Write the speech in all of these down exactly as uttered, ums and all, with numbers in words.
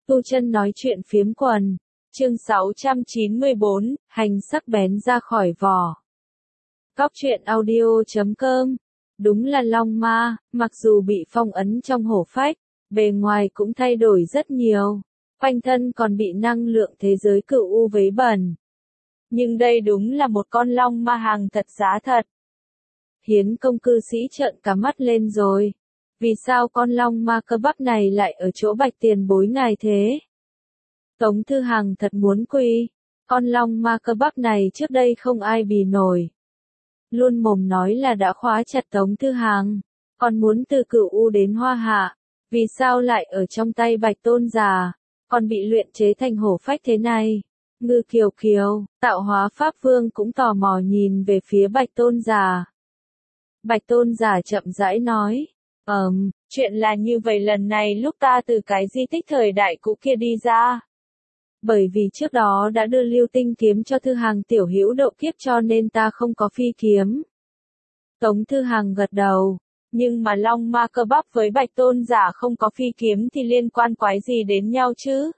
Tu Chân nói chuyện phiếm quần, chương sáu trăm chín mươi bốn, hành sắc bén ra khỏi vỏ. Góc truyện audio chấm com. Đúng là Long Ma, mặc dù bị phong ấn trong hổ phách, bề ngoài cũng thay đổi rất nhiều, quanh thân còn bị năng lượng thế giới cựu u vấy bẩn. Nhưng đây đúng là một con Long Ma hàng thật giá thật. Hiến công cư sĩ trợn cả mắt lên rồi. Vì sao con Long Ma cơ bắp này lại ở chỗ Bạch Tiền Bối ngài thế? Tống Thư Hằng thật muốn quỳ. Con Long Ma cơ bắp này trước đây không ai bì nổi. Luôn mồm nói là đã khóa chặt Tống Thư Hằng, còn muốn từ Cửu U đến Hoa Hạ. Vì sao lại ở trong tay Bạch Tôn Giả, còn bị luyện chế thành hổ phách thế này? Ngư Kiều Kiều, Tạo Hóa Pháp Vương cũng tò mò nhìn về phía Bạch Tôn Giả. Bạch Tôn Giả chậm rãi nói. Ờm, um, chuyện là như vậy, lần này lúc ta từ cái di tích thời đại cũ kia đi ra. Bởi vì trước đó đã đưa Lưu Tinh kiếm cho Thư Hằng tiểu hữu độ kiếp cho nên ta không có phi kiếm. Tống Thư Hằng gật đầu, nhưng mà Long Ma cơ bắp với Bạch Tôn Giả không có phi kiếm thì liên quan quái gì đến nhau chứ?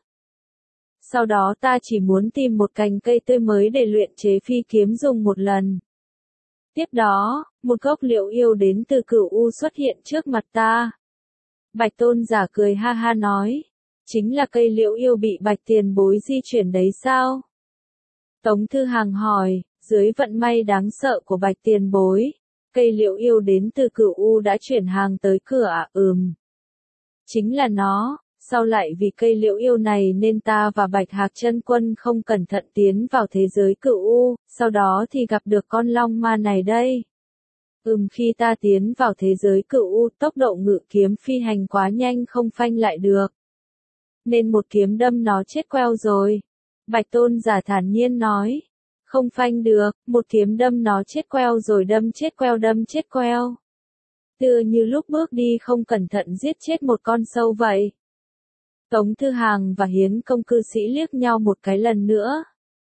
Sau đó ta chỉ muốn tìm một cành cây tươi mới để luyện chế phi kiếm dùng một lần. Tiếp đó, một gốc liễu yêu đến từ Cửu U xuất hiện trước mặt ta. Bạch Tôn Giả cười ha ha nói, chính là cây liễu yêu bị Bạch Tiền Bối di chuyển đấy sao? Tống Thư Hằng hỏi, dưới vận may đáng sợ của Bạch Tiền Bối, cây liễu yêu đến từ Cửu U đã chuyển hàng tới cửa à? Ừm. Chính là nó. Sau lại vì cây liễu yêu này nên ta và Bạch Hạc Chân Quân không cẩn thận tiến vào thế giới Cửu U, sau đó thì gặp được con Long Ma này đây. Ừm, khi ta tiến vào thế giới Cửu U, tốc độ ngự kiếm phi hành quá nhanh không phanh lại được, nên một kiếm đâm nó chết queo rồi. Bạch Tôn Giả thản nhiên nói, không phanh được, một kiếm đâm nó chết queo rồi đâm chết queo đâm chết queo. Tựa như lúc bước đi không cẩn thận giết chết một con sâu vậy. Tống Thư Hằng và Hiến công cư sĩ liếc nhau một cái lần nữa.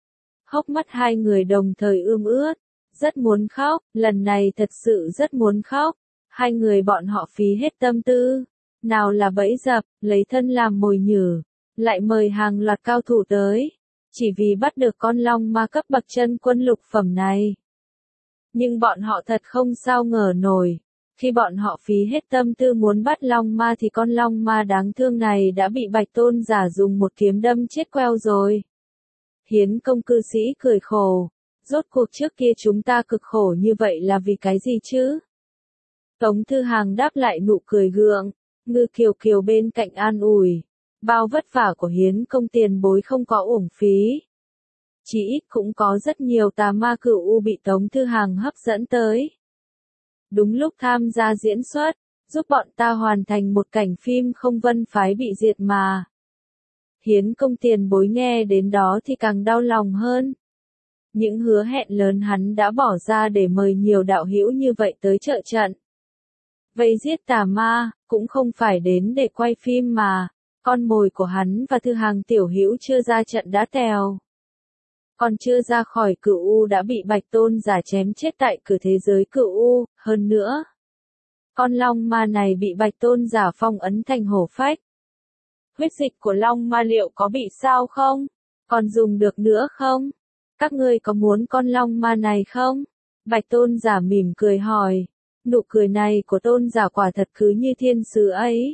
Hốc mắt hai người đồng thời ươm ướt, rất muốn khóc, lần này thật sự rất muốn khóc. Hai người bọn họ phí hết tâm tư, nào là bẫy dập, lấy thân làm mồi nhử, lại mời hàng loạt cao thủ tới, chỉ vì bắt được con Long Ma cấp bậc chân quân lục phẩm này. Nhưng bọn họ thật không sao ngờ nổi. Khi bọn họ phí hết tâm tư muốn bắt Long Ma thì con Long Ma đáng thương này đã bị Bạch Tôn Giả dùng một kiếm đâm chết queo rồi. Hiến công cư sĩ cười khổ. Rốt cuộc trước kia chúng ta cực khổ như vậy là vì cái gì chứ? Tống Thư Hằng đáp lại nụ cười gượng. Ngư Kiều Kiều bên cạnh an ủi. Bao vất vả của Hiến công tiền bối không có uổng phí. Chỉ ít cũng có rất nhiều tà ma Cửu U bị Tống Thư Hằng hấp dẫn tới. Đúng lúc tham gia diễn xuất, giúp bọn ta hoàn thành một cảnh phim không Vân phái bị diệt mà. Hiến công tiền bối nghe đến đó thì càng đau lòng hơn. Những hứa hẹn lớn hắn đã bỏ ra để mời nhiều đạo hữu như vậy tới trợ trận. Vây giết tà ma, cũng không phải đến để quay phim mà, con mồi của hắn và Thư Hằng tiểu hữu chưa ra trận đã tèo. Còn chưa ra khỏi Cửu U đã bị Bạch Tôn Giả chém chết tại cửa thế giới Cửu U, hơn nữa. Con Long Ma này bị Bạch Tôn Giả phong ấn thành hổ phách. Huyết dịch của Long Ma liệu có bị sao không? Còn dùng được nữa không? Các ngươi có muốn con Long Ma này không? Bạch Tôn Giả mỉm cười hỏi. Nụ cười này của Tôn Giả quả thật cứ như thiên sứ ấy.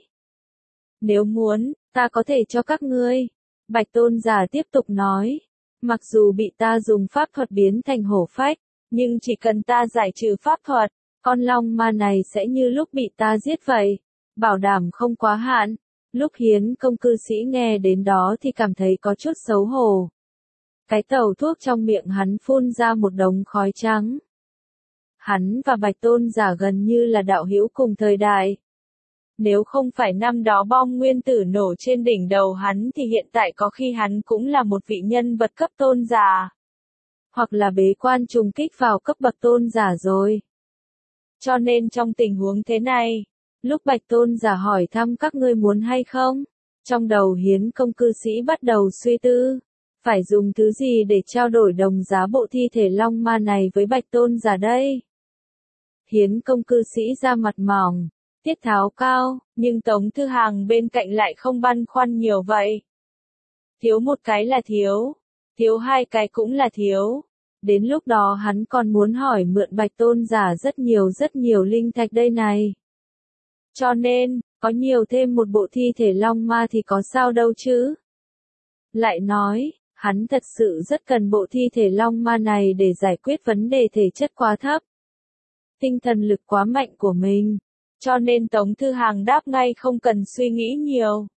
Nếu muốn, ta có thể cho các ngươi. Bạch Tôn Giả tiếp tục nói. Mặc dù bị ta dùng pháp thuật biến thành hổ phách, nhưng chỉ cần ta giải trừ pháp thuật, con Long Ma này sẽ như lúc bị ta giết vậy. Bảo đảm không quá hạn. Lúc Hiến công cư sĩ nghe đến đó thì cảm thấy có chút xấu hổ. Cái tàu thuốc trong miệng hắn phun ra một đống khói trắng. Hắn và Bạch Tôn Giả gần như là đạo hữu cùng thời đại. Nếu không phải năm đó bom nguyên tử nổ trên đỉnh đầu hắn thì hiện tại có khi hắn cũng là một vị nhân vật cấp tôn giả. Hoặc là bế quan trùng kích vào cấp bậc tôn giả rồi. Cho nên trong tình huống thế này, lúc Bạch Tôn Giả hỏi thăm các ngươi muốn hay không, trong đầu Hiến công cư sĩ bắt đầu suy tư. Phải dùng thứ gì để trao đổi đồng giá bộ thi thể Long Ma này với Bạch Tôn Giả đây? Hiến công cư sĩ ra mặt mỏng. Tiết tháo cao, nhưng Tống Thư Hằng bên cạnh lại không băn khoăn nhiều vậy. Thiếu một cái là thiếu, thiếu hai cái cũng là thiếu. Đến lúc đó hắn còn muốn hỏi mượn Bạch Tôn giả rất nhiều rất nhiều linh thạch đây này. Cho nên, có nhiều thêm một bộ thi thể long ma thì có sao đâu chứ. Lại nói, hắn thật sự rất cần bộ thi thể long ma này để giải quyết vấn đề thể chất quá thấp. Tinh thần lực quá mạnh của mình. Cho nên Tống Thư Hàng đáp ngay không cần suy nghĩ nhiều.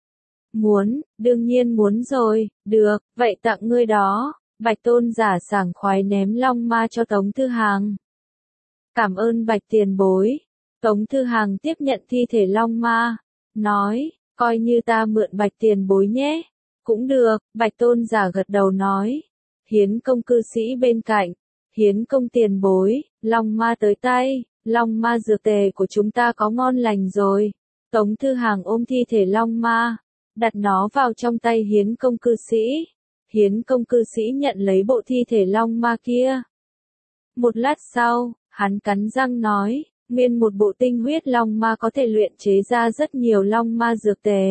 Muốn, đương nhiên muốn rồi, được, vậy tặng ngươi đó. Bạch Tôn giả sảng khoái ném long ma cho Tống Thư Hàng. Cảm ơn Bạch tiền bối. Tống Thư Hàng tiếp nhận thi thể long ma, nói, coi như ta mượn Bạch tiền bối nhé. Cũng được, Bạch Tôn giả gật đầu nói. Hiến công cư sĩ bên cạnh, hiến công tiền bối, long ma tới tay, long ma dược tề của chúng ta có ngon lành rồi. Tống Thư Hàng ôm thi thể long ma, đặt nó vào trong tay hiến công cư sĩ. Hiến công cư sĩ nhận lấy bộ thi thể long ma kia. Một lát sau, hắn cắn răng nói, nguyên một bộ tinh huyết long ma có thể luyện chế ra rất nhiều long ma dược tề.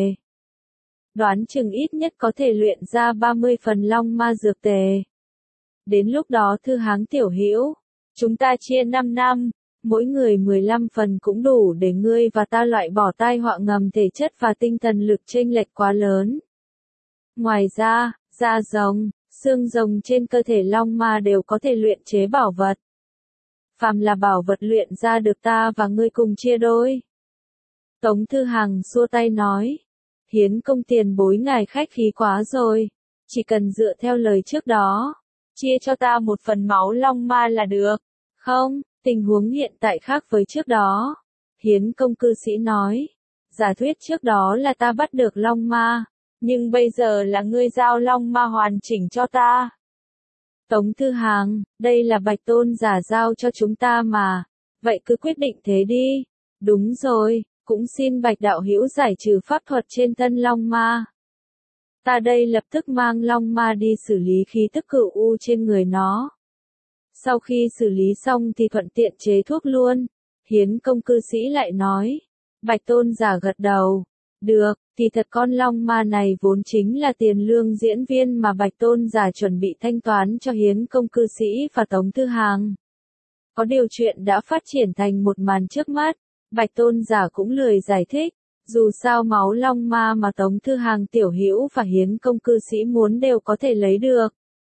Đoán chừng ít nhất có thể luyện ra ba mươi phần long ma dược tề. Đến lúc đó Thư Háng tiểu hữu, chúng ta chia năm năm, mỗi người mười lăm phần cũng đủ để ngươi và ta loại bỏ tai họa ngầm thể chất và tinh thần lực chênh lệch quá lớn. Ngoài ra, da rồng, xương rồng trên cơ thể long ma đều có thể luyện chế bảo vật. Phàm là bảo vật luyện ra được ta và ngươi cùng chia đôi. Tống Thư Hằng xua tay nói, hiến công tiền bối ngài khách khí quá rồi, chỉ cần dựa theo lời trước đó, chia cho ta một phần máu long ma là được. Không, tình huống hiện tại khác với trước đó. Hiến công cư sĩ nói, giả thuyết trước đó là ta bắt được long ma, nhưng bây giờ là ngươi giao long ma hoàn chỉnh cho ta. Tống Thư Hàng, đây là Bạch Tôn giả giao cho chúng ta mà, vậy cứ quyết định thế đi. Đúng rồi, cũng xin Bạch đạo hữu giải trừ pháp thuật trên thân long ma. Ta đây lập tức mang long ma đi xử lý khí tức cửu u trên người nó. Sau khi xử lý xong thì thuận tiện chế thuốc luôn. Hiến công cư sĩ lại nói. Bạch Tôn giả gật đầu. Được, thì thật con long ma này vốn chính là tiền lương diễn viên mà Bạch Tôn giả chuẩn bị thanh toán cho hiến công cư sĩ và Tống Thư Hàng. Có điều chuyện đã phát triển thành một màn trước mắt, Bạch Tôn giả cũng lười giải thích, dù sao máu long ma mà Tống Thư Hàng tiểu hữu và hiến công cư sĩ muốn đều có thể lấy được.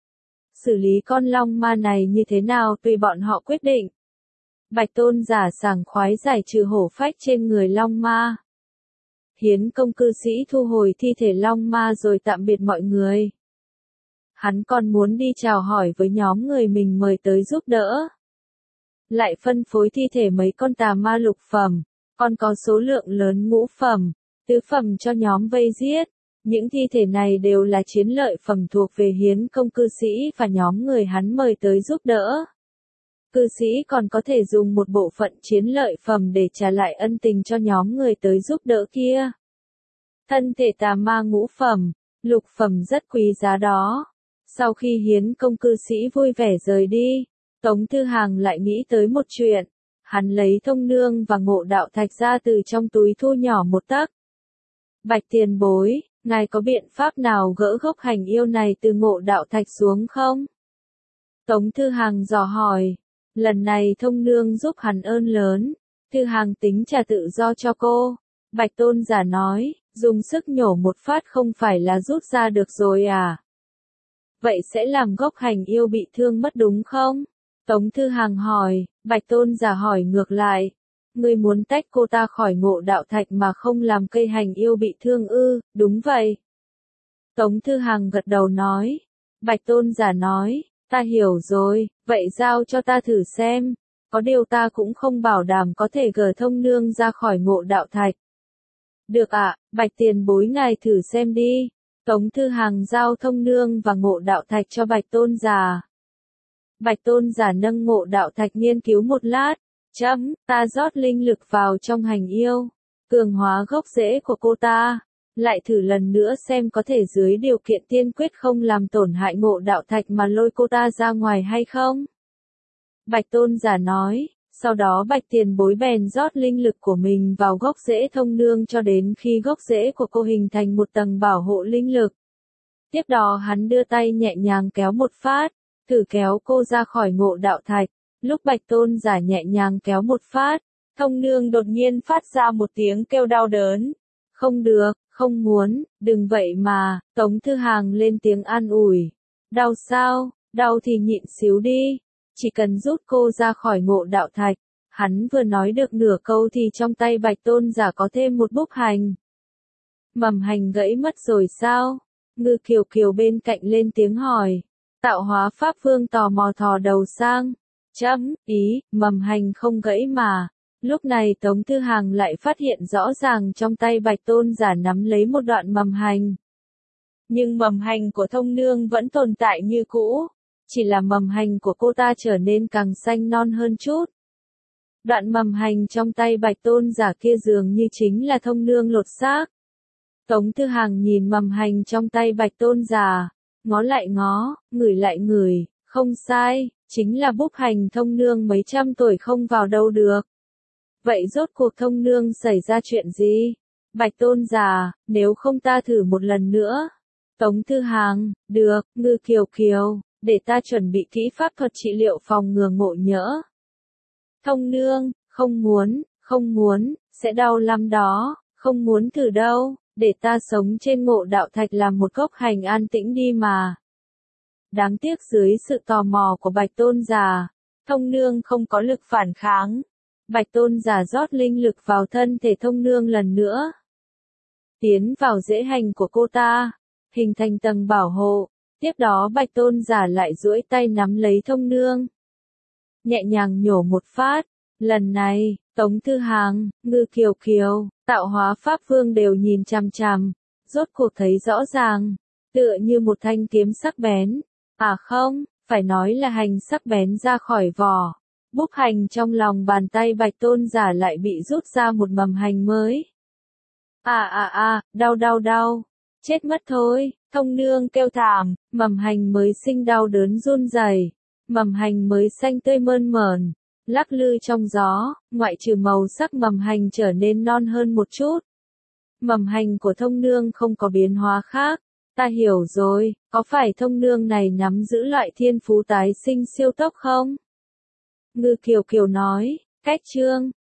Xử lý con long ma này như thế nào tùy bọn họ quyết định. Bạch Tôn giả sảng khoái giải trừ hổ phách trên người long ma. Hiến công cư sĩ thu hồi thi thể long ma rồi tạm biệt mọi người. Hắn còn muốn đi chào hỏi với nhóm người mình mời tới giúp đỡ. Lại phân phối thi thể mấy con tà ma lục phẩm, còn có số lượng lớn ngũ phẩm, tứ phẩm cho nhóm vây giết. Những thi thể này đều là chiến lợi phẩm thuộc về hiến công cư sĩ và nhóm người hắn mời tới giúp đỡ. Cư sĩ còn có thể dùng một bộ phận chiến lợi phẩm để trả lại ân tình cho nhóm người tới giúp đỡ kia. Thân thể tà ma ngũ phẩm, lục phẩm rất quý giá đó. Sau khi hiến công cư sĩ vui vẻ rời đi, Tống Thư Hàng lại nghĩ tới một chuyện. Hắn lấy thông nương và ngộ đạo thạch ra từ trong túi thu nhỏ một tấc. Bạch tiền bối, ngài có biện pháp nào gỡ gốc hành yêu này từ ngộ đạo thạch xuống không? Tống Thư Hàng dò hỏi. Lần này thông nương giúp hắn ơn lớn. Thư Hàng tính trả tự do cho cô. Bạch Tôn giả nói, dùng sức nhổ một phát không phải là rút ra được rồi à? Vậy sẽ làm gốc hành yêu bị thương mất đúng không? Tống Thư Hàng hỏi. Bạch Tôn giả hỏi ngược lại. Ngươi muốn tách cô ta khỏi ngộ đạo thạch mà không làm cây hành yêu bị thương ư? Đúng vậy. Tống Thư Hàng gật đầu nói. Bạch Tôn giả nói, ta hiểu rồi, vậy giao cho ta thử xem. Có điều ta cũng không bảo đảm có thể gỡ thông nương ra khỏi ngộ đạo thạch. Được ạ, à, Bạch tiền bối ngài thử xem đi. Tống Thư Hàng giao thông nương và ngộ đạo thạch cho Bạch Tôn giả. Bạch Tôn giả nâng ngộ đạo thạch nghiên cứu một lát. Chấm, ta rót linh lực vào trong hành yêu, cường hóa gốc rễ của cô ta, lại thử lần nữa xem có thể dưới điều kiện tiên quyết không làm tổn hại ngộ đạo thạch mà lôi cô ta ra ngoài hay không. Bạch Tôn giả nói, sau đó Bạch tiền bối bèn rót linh lực của mình vào gốc rễ thông nương cho đến khi gốc rễ của cô hình thành một tầng bảo hộ linh lực. Tiếp đó hắn đưa tay nhẹ nhàng kéo một phát, thử kéo cô ra khỏi ngộ đạo thạch. Lúc Bạch Tôn giả nhẹ nhàng kéo một phát, Thông Nương đột nhiên phát ra một tiếng kêu đau đớn. Không được, không muốn, đừng vậy mà, Tống Thư Hàng lên tiếng an ủi. Đau sao, đau thì nhịn xíu đi, chỉ cần rút cô ra khỏi ngộ đạo thạch. Hắn vừa nói được nửa câu thì trong tay Bạch Tôn giả có thêm một búp hành. Mầm hành gãy mất rồi sao? Ngư Kiều Kiều bên cạnh lên tiếng hỏi. Tạo Hóa Pháp Vương tò mò thò đầu sang. Chấm, ý, mầm hành không gãy mà. Lúc này Tống Thư Hàng lại phát hiện rõ ràng trong tay Bạch Tôn giả nắm lấy một đoạn mầm hành. Nhưng mầm hành của Thông Nương vẫn tồn tại như cũ, chỉ là mầm hành của cô ta trở nên càng xanh non hơn chút. Đoạn mầm hành trong tay Bạch Tôn giả kia dường như chính là Thông Nương lột xác. Tống Thư Hàng nhìn mầm hành trong tay Bạch Tôn giả, ngó lại ngó, ngửi lại ngửi, không sai, chính là búp hành Thông Nương mấy trăm tuổi không vào đâu được. Vậy rốt cuộc Thông Nương xảy ra chuyện gì? Bạch Tôn giả, nếu không ta thử một lần nữa. Tống Thư Hàng, được, Ngư Kiều Kiều, để ta chuẩn bị kỹ pháp thuật trị liệu phòng ngừa ngộ nhỡ. Thông Nương, không muốn, không muốn, sẽ đau lắm đó, không muốn thử đâu, để ta sống trên ngộ đạo thạch làm một gốc hành an tĩnh đi mà. Đáng tiếc dưới sự tò mò của Bạch Tôn giả, Thông Nương không có lực phản kháng. Bạch Tôn giả rót linh lực vào thân thể Thông Nương lần nữa. Tiến vào rễ hành của cô ta, hình thành tầng bảo hộ. Tiếp đó Bạch Tôn giả lại duỗi tay nắm lấy Thông Nương. Nhẹ nhàng nhổ một phát. Lần này, Tống Thư Hàng, Ngư Kiều Kiều, Tạo Hóa Pháp Vương đều nhìn chằm chằm. Rốt cuộc thấy rõ ràng. Tựa như một thanh kiếm sắc bén. À không, phải nói là hành sắc bén ra khỏi vỏ. Búp hành trong lòng bàn tay Bạch Tôn giả lại bị rút ra một mầm hành mới. À à à, đau đau đau, chết mất thôi, Thông Nương kêu thảm, mầm hành mới sinh đau đớn run rẩy, mầm hành mới xanh tươi mơn mởn, lắc lư trong gió, ngoại trừ màu sắc mầm hành trở nên non hơn một chút. Mầm hành của Thông Nương không có biến hóa khác, ta hiểu rồi, có phải Thông Nương này nắm giữ loại thiên phú tái sinh siêu tốc không? Ngư Kiều Kiều nói, cách chương